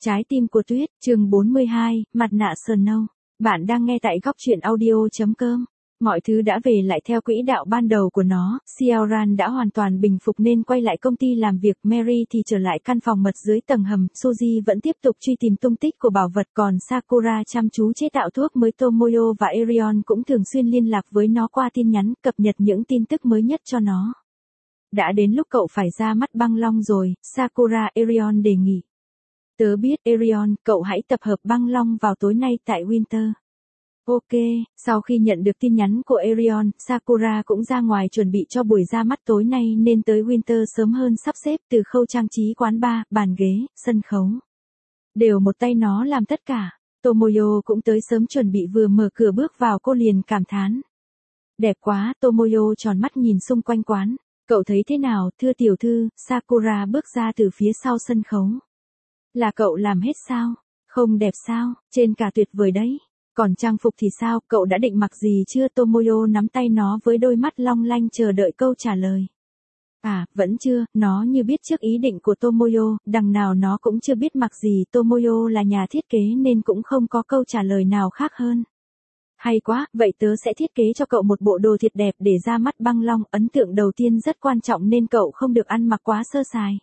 Trái tim của tuyết, chương 42, mặt nạ Snow. Bạn đang nghe tại góc truyện audio.com. Mọi thứ đã về lại theo quỹ đạo ban đầu của nó, Xiaoran đã hoàn toàn bình phục nên quay lại công ty làm việc, Mary thì trở lại căn phòng mật dưới tầng hầm, Suzy vẫn tiếp tục truy tìm tung tích của bảo vật, còn Sakura chăm chú chế tạo thuốc mới. Tomoyo và Erion cũng thường xuyên liên lạc với nó qua tin nhắn, cập nhật những tin tức mới nhất cho nó. Đã đến lúc cậu phải ra mắt băng long rồi, Sakura. Erion đề nghị. Tớ biết Erion, cậu hãy tập hợp băng long vào tối nay tại Winter. Ok, sau khi nhận được tin nhắn của Erion, Sakura cũng ra ngoài chuẩn bị cho buổi ra mắt tối nay nên tới Winter sớm hơn sắp xếp từ khâu trang trí quán bar, bàn ghế, sân khấu. Đều một tay nó làm tất cả. Tomoyo cũng tới sớm chuẩn bị, vừa mở cửa bước vào cô liền cảm thán. Đẹp quá. Tomoyo tròn mắt nhìn xung quanh quán. Cậu thấy thế nào, thưa tiểu thư? Sakura bước ra từ phía sau sân khấu. Là cậu làm hết sao? Không đẹp sao? Trên cả tuyệt vời đấy. Còn trang phục thì sao, cậu đã định mặc gì chưa? Tomoyo nắm tay nó với đôi mắt long lanh chờ đợi câu trả lời. À, vẫn chưa. Nó như biết trước ý định của Tomoyo, đằng nào nó cũng chưa biết mặc gì. Tomoyo là nhà thiết kế nên cũng không có câu trả lời nào khác hơn. Hay quá, vậy tớ sẽ thiết kế cho cậu một bộ đồ thiệt đẹp để ra mắt băng long. Ấn tượng đầu tiên rất quan trọng nên cậu không được ăn mặc quá sơ sài.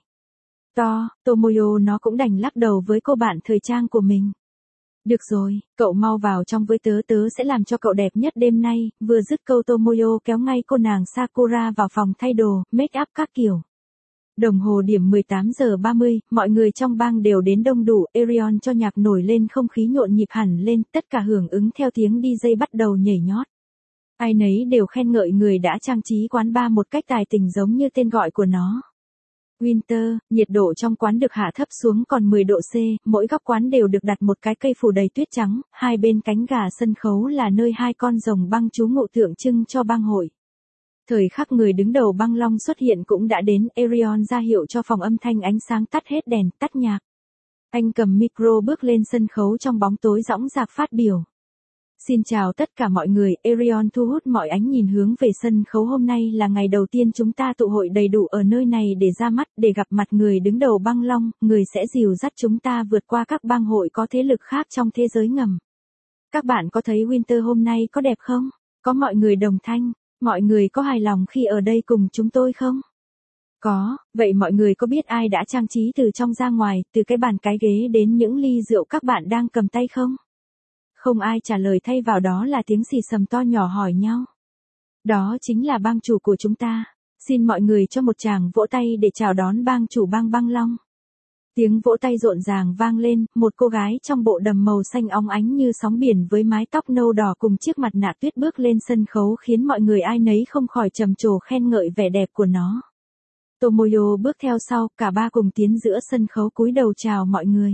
Tomoyo nó cũng đành lắc đầu với cô bạn thời trang của mình. Được rồi, cậu mau vào trong với tớ, tớ sẽ làm cho cậu đẹp nhất đêm nay. Vừa dứt câu Tomoyo kéo ngay cô nàng Sakura vào phòng thay đồ, make up các kiểu. Đồng hồ điểm 18 giờ 30, mọi người trong bang đều đến đông đủ. Erion cho nhạc nổi lên, không khí nhộn nhịp hẳn lên, tất cả hưởng ứng theo tiếng DJ bắt đầu nhảy nhót. Ai nấy đều khen ngợi người đã trang trí quán bar một cách tài tình giống như tên gọi của nó. Winter, nhiệt độ trong quán được hạ thấp xuống còn 10 độ C, mỗi góc quán đều được đặt một cái cây phủ đầy tuyết trắng, hai bên cánh gà sân khấu là nơi hai con rồng băng trú ngụ tượng trưng cho bang hội. Thời khắc người đứng đầu băng long xuất hiện cũng đã đến. Erion ra hiệu cho phòng âm thanh ánh sáng tắt hết đèn, tắt nhạc. Anh cầm micro bước lên sân khấu trong bóng tối dõng dạc phát biểu. Xin chào tất cả mọi người. Erion thu hút mọi ánh nhìn hướng về sân khấu. Hôm nay là ngày đầu tiên chúng ta tụ hội đầy đủ ở nơi này để ra mắt, để gặp mặt người đứng đầu băng long, người sẽ dìu dắt chúng ta vượt qua các bang hội có thế lực khác trong thế giới ngầm. Các bạn có thấy Winter hôm nay có đẹp không? Có mọi người đồng thanh. Mọi người có hài lòng khi ở đây cùng chúng tôi không? Có. Vậy mọi người có biết ai đã trang trí từ trong ra ngoài, từ cái bàn cái ghế đến những ly rượu các bạn đang cầm tay không? Không ai trả lời, thay vào đó là tiếng xì xầm to nhỏ hỏi nhau. Đó chính là bang chủ của chúng ta. Xin mọi người cho một tràng vỗ tay để chào đón bang chủ bang băng long. Tiếng vỗ tay rộn ràng vang lên, một cô gái trong bộ đầm màu xanh óng ánh như sóng biển với mái tóc nâu đỏ cùng chiếc mặt nạ tuyết bước lên sân khấu khiến mọi người ai nấy không khỏi trầm trồ khen ngợi vẻ đẹp của nó. Tomoyo bước theo sau, cả ba cùng tiến giữa sân khấu cúi đầu chào mọi người.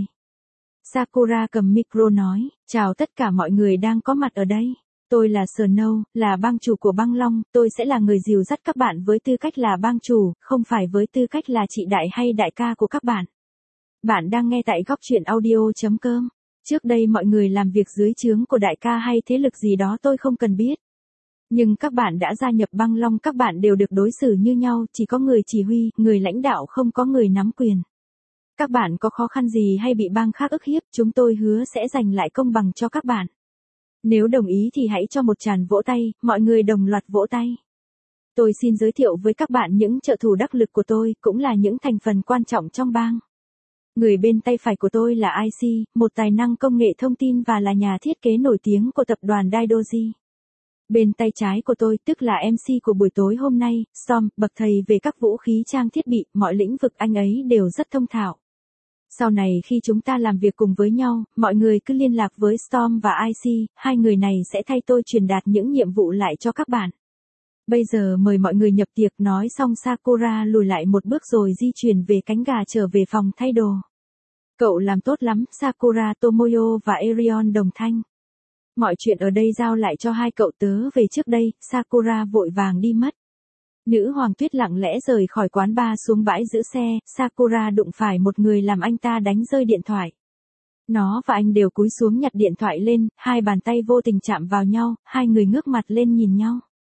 Sakura cầm micro nói, chào tất cả mọi người đang có mặt ở đây. Tôi là Snow, là bang chủ của băng long, tôi sẽ là người dìu dắt các bạn với tư cách là bang chủ, không phải với tư cách là chị đại hay đại ca của các bạn. Bạn đang nghe tại góc truyện audio.com. Trước đây mọi người làm việc dưới trướng của đại ca hay thế lực gì đó tôi không cần biết. Nhưng các bạn đã gia nhập băng long, các bạn đều được đối xử như nhau, chỉ có người chỉ huy, người lãnh đạo, không có người nắm quyền. Các bạn có khó khăn gì hay bị bang khác ức hiếp, chúng tôi hứa sẽ giành lại công bằng cho các bạn. Nếu đồng ý thì hãy cho một tràng vỗ tay. Mọi người đồng loạt vỗ tay. Tôi xin giới thiệu với các bạn những trợ thủ đắc lực của tôi, cũng là những thành phần quan trọng trong bang. Người bên tay phải của tôi là IC, một tài năng công nghệ thông tin và là nhà thiết kế nổi tiếng của tập đoàn Daidoji. Bên tay trái của tôi, tức là MC của buổi tối hôm nay, Storm, bậc thầy về các vũ khí trang thiết bị, mọi lĩnh vực anh ấy đều rất thông thạo. Sau này khi chúng ta làm việc cùng với nhau, mọi người cứ liên lạc với Storm và IC, hai người này sẽ thay tôi truyền đạt những nhiệm vụ lại cho các bạn. Bây giờ mời mọi người nhập tiệc. Nói xong Sakura lùi lại một bước rồi di chuyển về cánh gà trở về phòng thay đồ. Cậu làm tốt lắm, Sakura. Tomoyo và Erion đồng thanh. Mọi chuyện ở đây giao lại cho hai cậu tớ về trước đây. Sakura vội vàng đi mất. Nữ hoàng tuyết lặng lẽ rời khỏi quán bar xuống bãi giữ xe. Sakura đụng phải một người làm anh ta đánh rơi điện thoại. Nó và anh đều cúi xuống nhặt điện thoại lên, hai bàn tay vô tình chạm vào nhau, hai người ngước mặt lên nhìn nhau.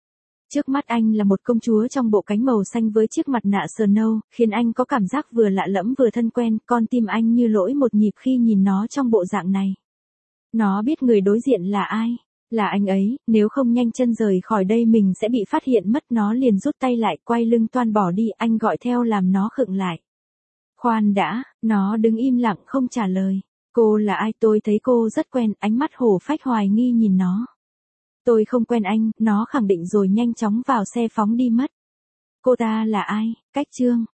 Trước mắt anh là một công chúa trong bộ cánh màu xanh với chiếc mặt nạ sờ nâu, khiến anh có cảm giác vừa lạ lẫm vừa thân quen, con tim anh như lỗi một nhịp khi nhìn nó trong bộ dạng này. Nó biết người đối diện là ai. Là anh ấy, nếu không nhanh chân rời khỏi đây mình sẽ bị phát hiện mất. Nó liền rút tay lại, quay lưng toan bỏ đi, anh gọi theo làm nó khựng lại. Khoan đã, nó đứng im lặng không trả lời. Cô là ai? Tôi thấy cô rất quen, ánh mắt hổ phách hoài nghi nhìn nó. Tôi không quen anh, nó khẳng định rồi nhanh chóng vào xe phóng đi mất. Cô ta là ai? Cách Trương.